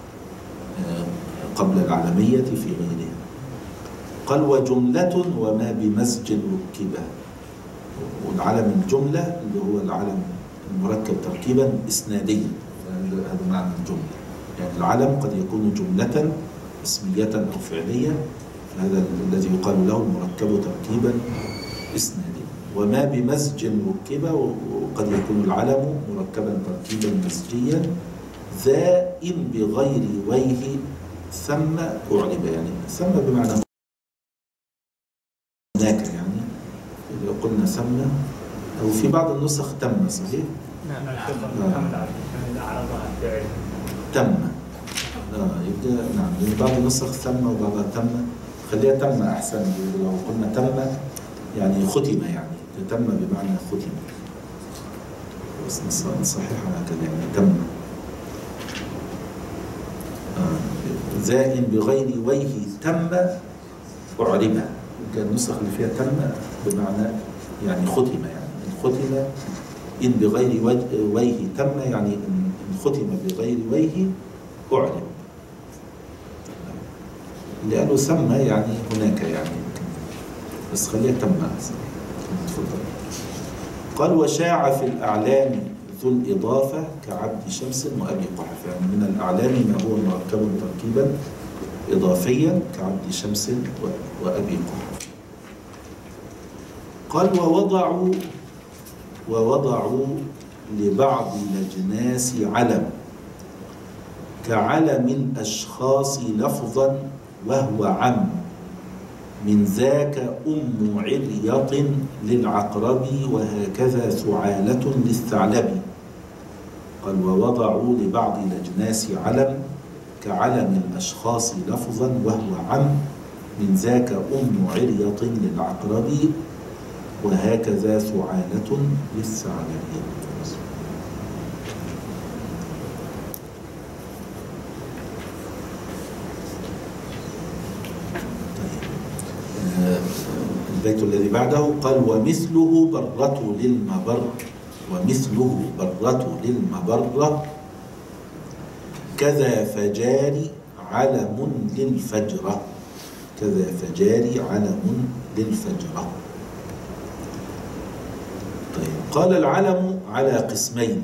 قبل العلمية في غيرها. قال وجملة وما بمزج ركبه، والعلم الجملة اللي هو العلم المركب تركيبا إسناديا، هذا معنى الجملة. يعني العلم قد يكون جملة اسمية أو فعلية، هذا الذي يقال له المركب تركيبا إسناديا. وما بمزج ركبه، وقد يكون العلم مركبا تركيبا مزجيا ذا إن بغير ويه ثم أعرب، يعني ثم بمعنى هناك، يعني إذا قلنا ثم أو في بعض النسخ تم، صحيح؟ نعم. تم. يبقى نعم، لأن بعض النسخ ثم وبعضها تم، خليها تم أحسن. لو قلنا تم يعني ختم، يعني تم بمعنى ختم، بس صحيح هكذا يعني تم. زائن بغير ويه تم أعربها، كان النسخ اللي فيها تم بمعنى يعني ختم، يعني ختم إن بغير ويه تم، يعني إن ختم بغير ويه أعرب، لأنه ثم يعني هناك، يعني بس خليها تم أحسن. قال وشاع في الأعلام ذو الإضافة كعبد شمس وأبي قحافة، يعني من الأعلام ما هو مركب تركيبا إضافيا كعبد شمس وأبي قحافة. قال ووضعوا لبعض الأجناس علم كعلم الأشخاص لفظا وهو عم، من ذاك أم عليط للعقرب وهكذا ثعالة للثعلب. قال ووضعوا لبعض الأجناس علم كعلم الأشخاص لفظا وهو عم، من ذاك أم عليط للعقرب وهكذا ثعالة للثعلب. البيت الذي بعده قال ومثله برة للمبر، ومثله برة للمبرة كذا فجار علم للفجرة، كذا فجار علم للفجرة. طيب قال العلم على قسمين،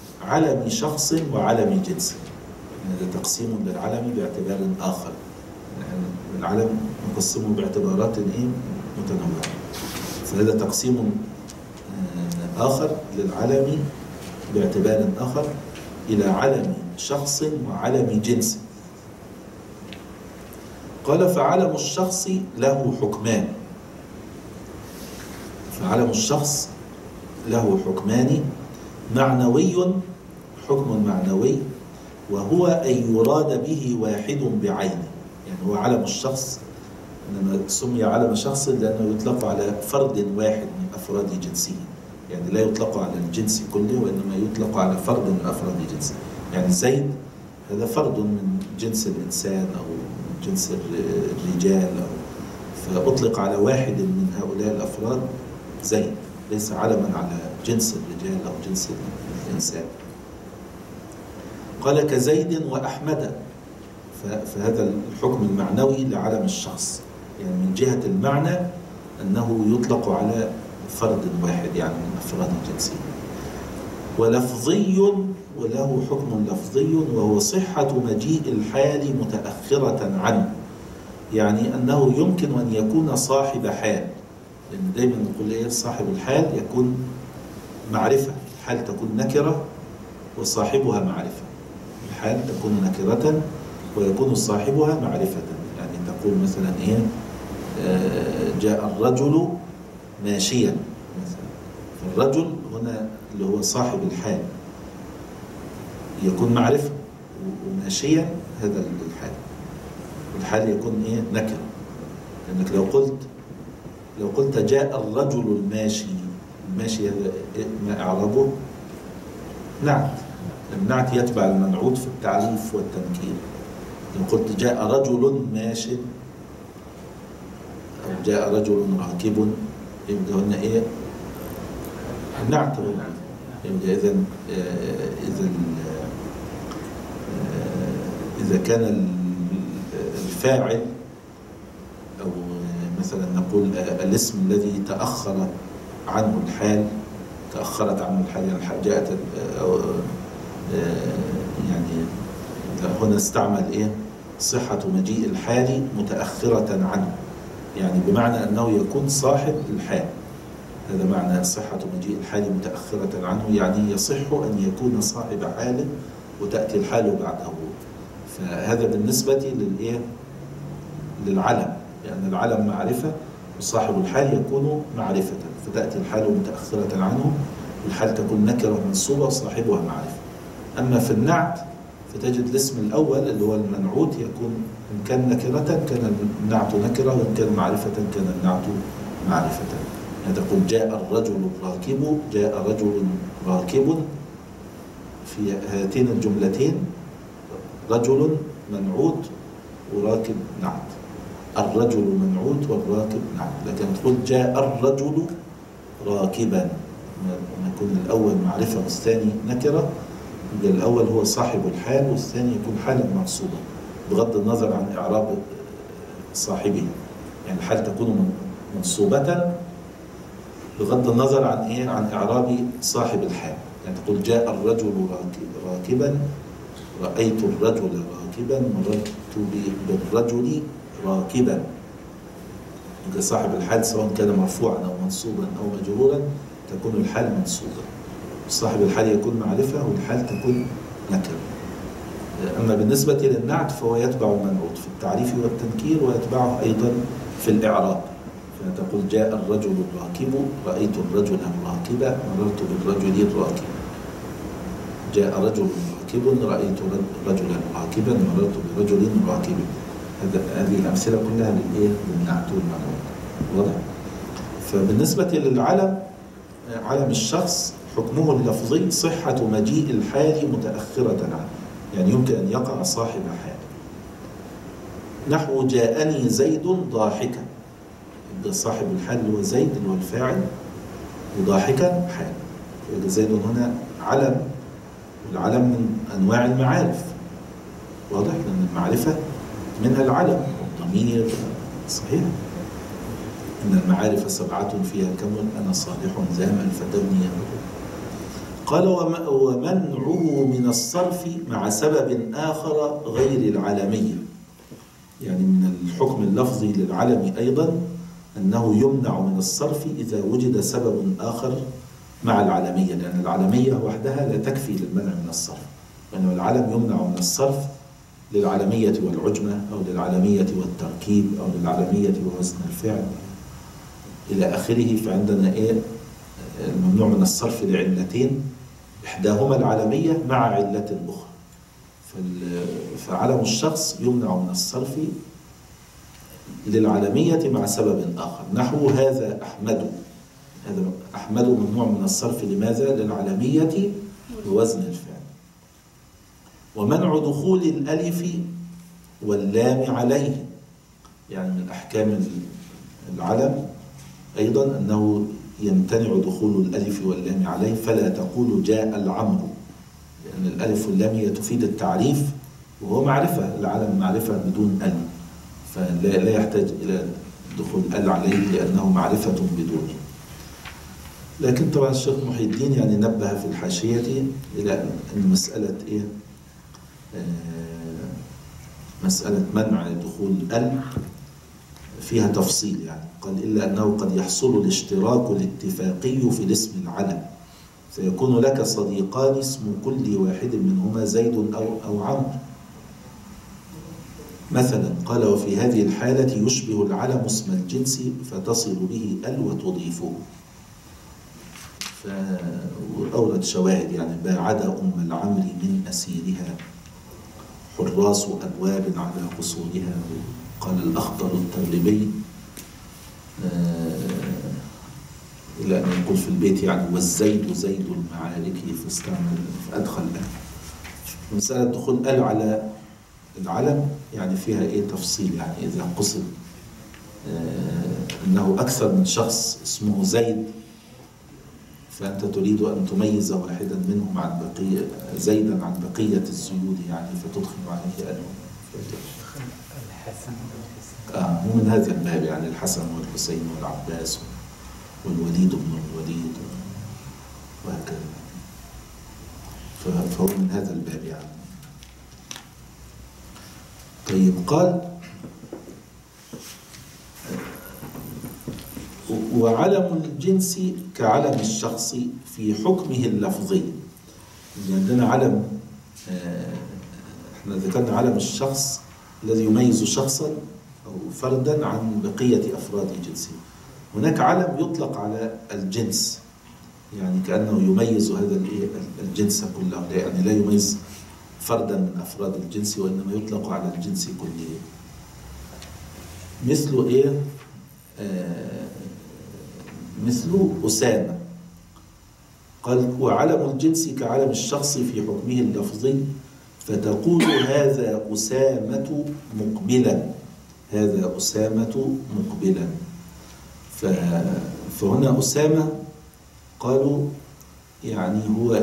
علم شخص وعلم جنس، هذا تقسيم للعلم باعتبار آخر، العلم نقسمه باعتبارات متنوعة. فهذا تقسيم آخر للعلم باعتبار آخر إلى علم شخص وعلم جنس. قال فعلم الشخص له حكمان. فعلم الشخص له حكمان: معنوي، حكم معنوي، وهو أن يراد به واحد بعينه. يعني هو علم الشخص، إنما سمي علم شخص لأنه يطلق على فرد واحد من أفراد جنسه، يعني لا يطلق على الجنس كله، وإنما يطلق على فرد من أفراد جنسه. يعني زيد هذا فرد من جنس الإنسان أو جنس الرجال، فأطلق على واحد من هؤلاء الأفراد زيد، ليس علما على جنس الرجال أو جنس الإنسان. قال كزيد وأحمد. فهذا الحكم المعنوي لعلم الشخص، يعني من جهة المعنى أنه يطلق على فرد واحد يعني من أفراد الجنسية. ولفظي، وله حكم لفظي، وهو صحة مجيء الحال متأخرة عنه، يعني أنه يمكن أن يكون صاحب حال، لأن دايما نقول صاحب الحال يكون معرفة، الحال تكون نكرة وصاحبها معرفة. الحال تكون نكرة ويكون صاحبها معرفة. يعني تقول مثلا جاء الرجل ماشيا مثلا، فالرجل هنا اللي هو صاحب الحال يكون معرفة، وماشيا هذا الحال، والحال يكون نكرة. لأنك لو قلت جاء الرجل الماشي، الماشي هذا ما أعربه؟ نعت. النعت يتبع المنعوت في التعريف والتنكير. لو قلت جاء رجل ماش أو جاء رجل راكب، يبقى هنا النعت. يبقى إذا كان الفاعل، أو مثلا نقول الاسم الذي تأخر عنه الحال، تأخرت عنه الحال، يعني جاءت يعني هنا استعمل صحة مجيء الحال متأخرة عنه، يعني بمعنى أنه يكون صاحب الحال. هذا معنى صحة مجيء الحال متأخرة عنه، يعني يصح أن يكون صاحب حال وتأتي الحال بعده. فهذا بالنسبة للعلم، لأن العلم معرفة وصاحب الحال يكون معرفة، فتأتي الحال متأخرة عنه، والحال تكون نكرة منصوبة وصاحبها معرفة. أما في النعت فتجد الاسم الأول اللي هو المنعوت يكون إن كان نكرة كان النعت نكرة، وإن كان معرفة كان النعت معرفة. يعني تقول جاء الرجل الراكب، جاء رجل راكب، في هاتين الجملتين رجل منعوت وراكب نعت. الرجل منعوت والراكب نعت. لكن تقول جاء الرجل راكبا، يكون الأول معرفة والثاني نكرة، يبقى الأول هو صاحب الحال والثاني يكون حالا منصوبا بغض النظر عن إعراب صاحبه. يعني الحال تكون منصوبة بغض النظر عن إعراب صاحب الحال. يعني تقول جاء الرجل راكبا، رأيت الرجل راكبا، مررت بالرجل راكبا. يبقى صاحب الحال سواء كان مرفوعا أو منصوبا أو مجرورا تكون الحال منصوبة. صاحب الحال يكون معرفة والحال تكون نكرة. أما بالنسبة للنعت فهو يتبع المنعوت في التعريف والتنكير، ويتبعه أيضا في الإعراب. فتقول جاء الرجل الراكب، رأيت الرجل الراكب، مررت بالرجل الراكب. جاء رجل راكب، رأيت رجلا راكبا، مررت برجل راكب. هذه الأمثلة كلها للنعت والمنعوت. واضح؟ فبالنسبة للعلم، علم الشخص حكمه اللفظي صحة مجيء الحال متأخرة عنه، يعني يمكن أن يقع صاحب حال. نحو جاءني زيد ضاحكا، يبقى صاحب الحال هو زيد اللي هو الفاعل، وضاحكا حال. يبقى زيد هنا علم، والعلم من أنواع المعارف. واضح؟ لأن المعرفة منها العلم والضمير. صحيح؟ إن المعارف 7 فيها كمل، أنا صالح زامل فتبني. قال ومنعه من الصرف مع سبب آخر غير العلمية، يعني من الحكم اللفظي للعلم أيضا أنه يمنع من الصرف إذا وجد سبب آخر مع العلمية، لأن العلمية وحدها لا تكفي للمنع من الصرف، وإنما العلم يمنع من الصرف للعلمية والعجمة أو للعلمية والتركيب أو للعلمية ووزن الفعل إلى آخره. فعندنا الممنوع من الصرف لعلتين، إحداهما العلمية مع علة أخرى. فعلم الشخص يمنع من الصرف للعلمية مع سبب آخر، نحو هذا أحمد. هذا أحمد ممنوع من الصرف لماذا؟ للعلمية ووزن الفعل. ومنع دخول الألف واللام عليه، يعني من أحكام العلم أيضا أنه يمتنع دخول الألف واللام عليه، فلا تقول جاء العمر، لأن الألف واللام هي تفيد التعريف وهو معرفة، العلم معرفة بدون ال، فلا يحتاج إلى دخول ال عليه لأنه معرفة بدون. لكن طبعا الشيخ محي الدين يعني نبه في الحاشية إلى أن مسألة مسألة منع دخول ال فيها تفصيل، يعني قال إلا أنه قد يحصل الاشتراك الاتفاقي في الاسم العلم، فيكون لك صديقان اسم كل واحد منهما زيد أو عمرو مثلا. قال وفي هذه الحالة يشبه العلم اسم الجنس فتصل به ال وتضيفه. فأورد شواهد، يعني باعد أم العمر من أسيرها، حراس أبواب على قصورها. قال الأخضر التغلبي إلى أن يقول في البيت يعني والزيد زيد المعارك، فأدخل ال. مسألة دخول ال على العلم يعني فيها تفصيل، يعني إذا قصد أنه أكثر من شخص اسمه زيد، فأنت تريد أن تميز واحدا منهم عن بقية زيدا عن بقية الزيود، يعني فتدخل عليه ال. الحسن مو من هذا الباب، يعني الحسن والحسين والعباس والوليد بن الوليد وهكذا، فهو من هذا الباب يعني. طيب قال وعلم الجنس كعلم الشخص في حكمه اللفظي. عندنا علم، احنا ذكرنا علم الشخص الذي يميز شخصا أو فردا عن بقية أفراد جنسه. هناك علم يطلق على الجنس، يعني كأنه يميز هذا الجنس كله، يعني لا يميز فردا من أفراد الجنس، وإنما يطلق على الجنس كله. مثل مثل أسامة. قال وعلم الجنس كعلم الشخص في حكمه اللفظي، فتقول هذا أسامة مقبلا، هذا أسامة مقبلا. فهنا أسامة قالوا يعني هو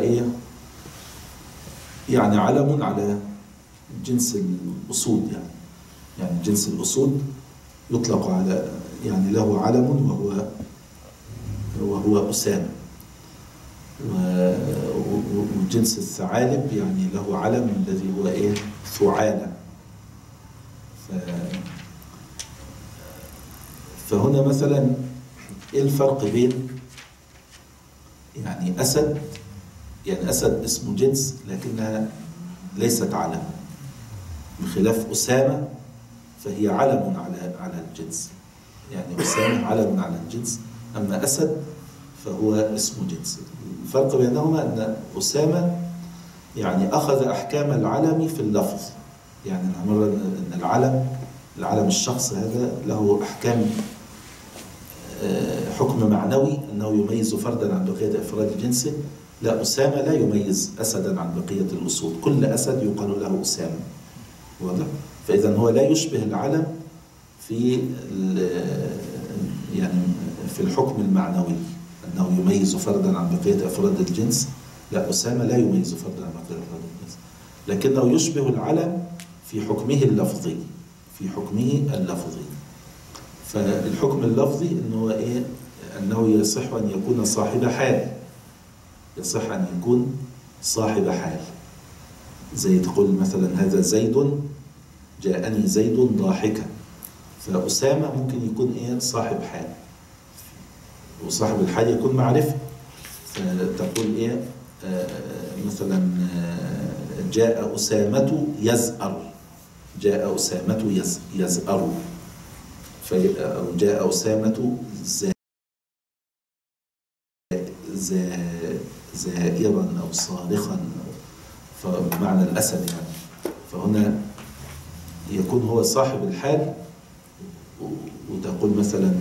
يعني علم على جنس الأسود، يعني جنس الأسود يطلق على، يعني له علم وهو أسامة. وجنس الثعالب يعني له علم الذي هو ثعالة. فهنا مثلا الفرق بين يعني أسد، يعني أسد اسمه جنس لكنها ليست علم، بخلاف أسامة فهي علم على الجنس، يعني أسامة علم على الجنس، أما أسد فهو اسم جنس. الفرق بينهما أن أسامة يعني أخذ أحكام العلم في اللفظ، يعني نمر أن العلم الشخص هذا له أحكام، حكم معنوي أنه يميز فردا عن بقية أفراد جنسه. لا، أسامة لا يميز أسدا عن بقية الأسود، كل أسد يقال له أسامة، واضح؟ فإذا هو لا يشبه العلم في يعني في الحكم المعنوي أنه يميز فردا عن بقية أفراد الجنس. لا، أسامة لا يميز فردا عن بقية أفراد الجنس، لكنه يشبه العلم في حكمه اللفظي، في حكمه اللفظي. فالحكم اللفظي أنه يصح أن يكون صاحب حال، يصح أن يكون صاحب حال، زي تقول مثلا هذا زيد، جاءني زيد ضاحكا، فأسامة ممكن يكون إيه صاحب حال، وصاحب الحال يكون معرفة. فتقول إيه مثلا جاء أسامة يزأر، جاء أسامة يزأر، أو جاء أسامة زائرا أو صارخا، فبمعنى الأسد يعني. فهنا يكون هو صاحب الحال، وتقول مثلا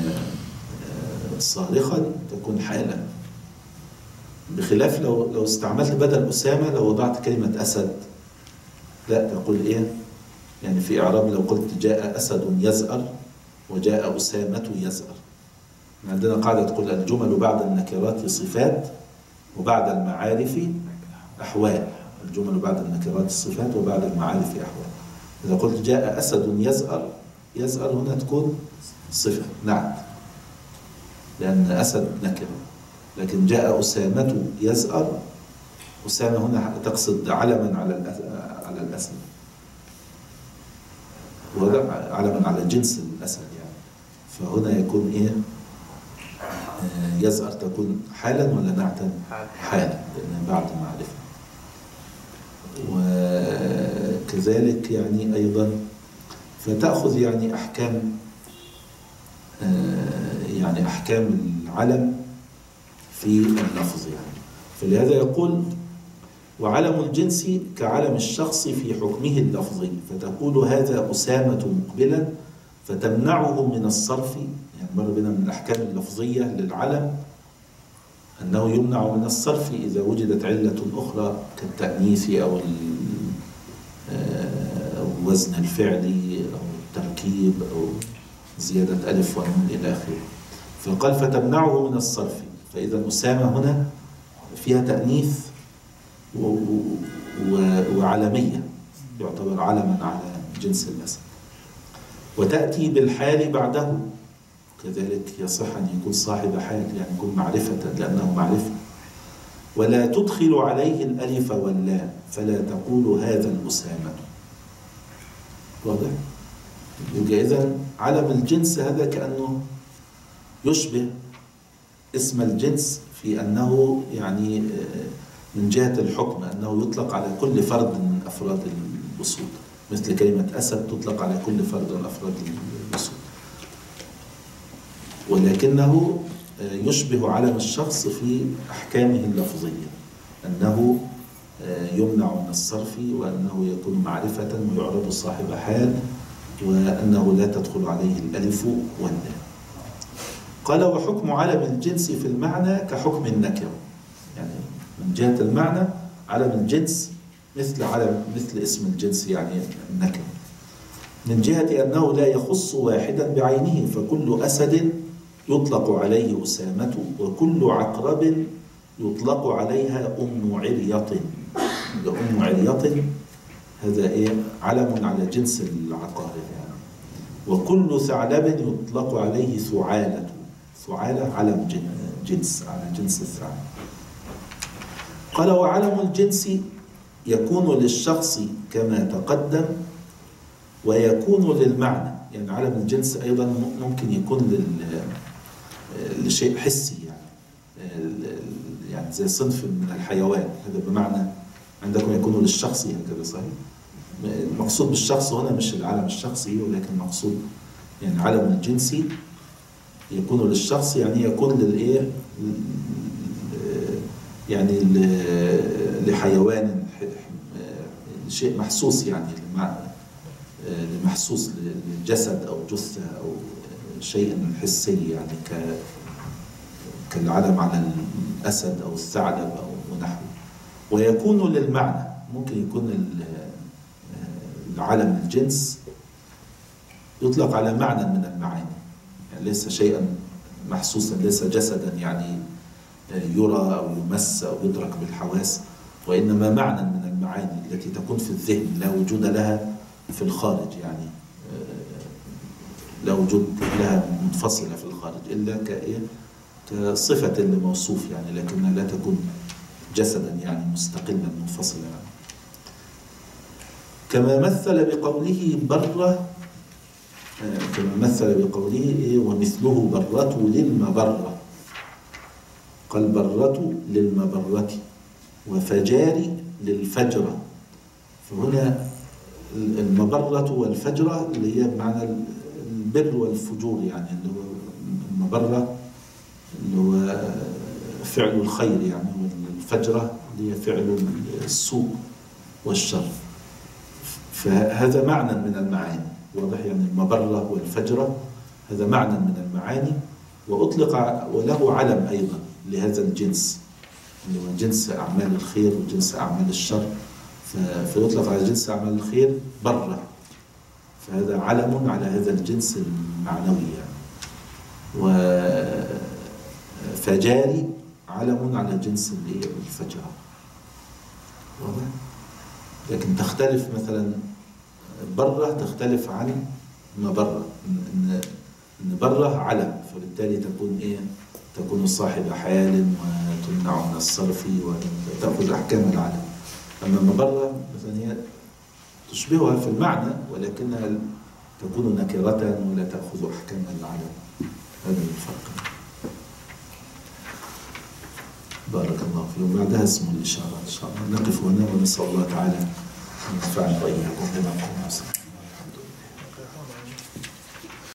صارخا تكون حالا، بخلاف لو استعملت بدل أسامة لو وضعت كلمة أسد، لا تقول إيه يعني في إعراب لو قلت جاء أسد يزأر وجاء أسامة يزأر. عندنا قاعدة تقول الجمل بعد النكرات صفات وبعد المعارف أحوال. الجمل بعد النكرات صفات وبعد المعارف أحوال. إذا قلت جاء أسد يزأر، يزأر هنا تكون صفة نعم، لأن أسد نكرة. لكن جاء أسامة يزأر، أسامة هنا تقصد علما على الأسد، وهذا علما على جنس الأسد يعني. فهنا يكون إيه يزأر تكون حالا ولا نعتا؟ حالا، لأن بعد معرفة. وكذلك يعني أيضا فتأخذ يعني أحكام العلم في اللفظ يعني. فلهذا يقول وعلم الجنس كعلم الشخص في حكمه اللفظي، فتقول هذا أسامة مقبلا فتمنعه من الصرف. يعني مر بنا من الأحكام اللفظية للعلم أنه يمنع من الصرف إذا وجدت علة أخرى كالتأنيث أو الوزن الفعلي أو التركيب أو زيادة ألف ونون إلى آخره. فقال فتمنعه من الصرف، فإذا أسامة هنا فيها تأنيث وعلمية، يعتبر علما على جنس الأسد. وتأتي بالحال بعده، كذلك يصح أن يكون صاحب حال يعني يكون معرفة لأنه معرفة. ولا تدخل عليه الألف واللام، فلا تقول هذا الأسامة. واضح؟ يبقى إذن علم الجنس هذا كأنه يشبه اسم الجنس في أنه يعني من جهة الحكم أنه يطلق على كل فرد من أفراد الأسود، مثل كلمة أسد تطلق على كل فرد من أفراد الأسود. ولكنه يشبه علم الشخص في أحكامه اللفظية، أنه يمنع من الصرف، وأنه يكون معرفة ويعرض صاحب حال، وأنه لا تدخل عليه الألف واللام. قال وحكم علم الجنس في المعنى كحكم النكرة، يعني من جهة المعنى علم الجنس مثل اسم الجنس يعني النكرة، من جهة أنه لا يخص واحدا بعينه، فكل أسد يطلق عليه أسامة، وكل عقرب يطلق عليها أم عريط. أم عريط هذا إيه علم على جنس العقارب يعني. وكل ثعلب يطلق عليه ثعالة، ثعالة علم جنس على جنس الثعلب. قال وعلم الجنس يكون للشخص كما تقدم ويكون للمعنى، يعني علم الجنس أيضا ممكن يكون لشيء حسي يعني زي صنف من الحيوان، هذا بمعنى عندكم يكون للشخص هكذا صحيح؟ المقصود بالشخص هنا مش العلم الشخصي، ولكن المقصود يعني علم الجنسي يكون للشخص، يعني يكون للإيه يعني لحيوان شيء محسوس، يعني محسوس للجسد أو جثة أو شيء حسي، يعني كالعلم على الأسد أو الثعلب أو نحوه. ويكون للمعنى، ممكن يكون العلم الجنس يطلق على معنى من المعاني، يعني ليس شيئا محسوسا، ليس جسدا يعني يرى أو يمس أو يدرك بالحواس، وإنما معنى من المعاني التي تكون في الذهن لا وجود لها في الخارج، يعني لا وجود لها منفصلة في الخارج إلا كصفة لموصوف يعني، لكنها لا تكون جسدا يعني مستقلا منفصلا يعني. كما مثل بقوله بر كما مثل بقوله إيه ومثله برة للمبرة، قال برة للمبرة وفجار للفجرة. فهنا المبرة والفجرة اللي هي بمعنى البر والفجور، يعني اللي هو المبرة اللي هو فعل الخير يعني، والفجرة اللي هي فعل السوء والشر. فهذا معنى من المعاني واضح، يعني المبرة والفجرة هذا معنى من المعاني، وأطلق وله علم أيضا لهذا الجنس اللي هو جنس أعمال الخير وجنس أعمال الشر. فيطلق على جنس أعمال الخير برة، فهذا علم على هذا الجنس المعنوي يعني. وفجاري علم على جنس الفجرة واضح. لكن تختلف مثلا برة تختلف عن مبرة، إن برة علم فبالتالي تكون إيه؟ تكون صاحب حال وتمنع من الصرف وتأخذ أحكام العلم. أما مبرة مثلا هي تشبهها في المعنى ولكنها تكون نكرة ولا تأخذ أحكام العلم. هذا الفرق. بارك الله فيكم. بعدها اسم الإشارة إن شاء الله. نقف هنا ونسأل الله تعالى أن ينفعنا وإياكم بما قلنا.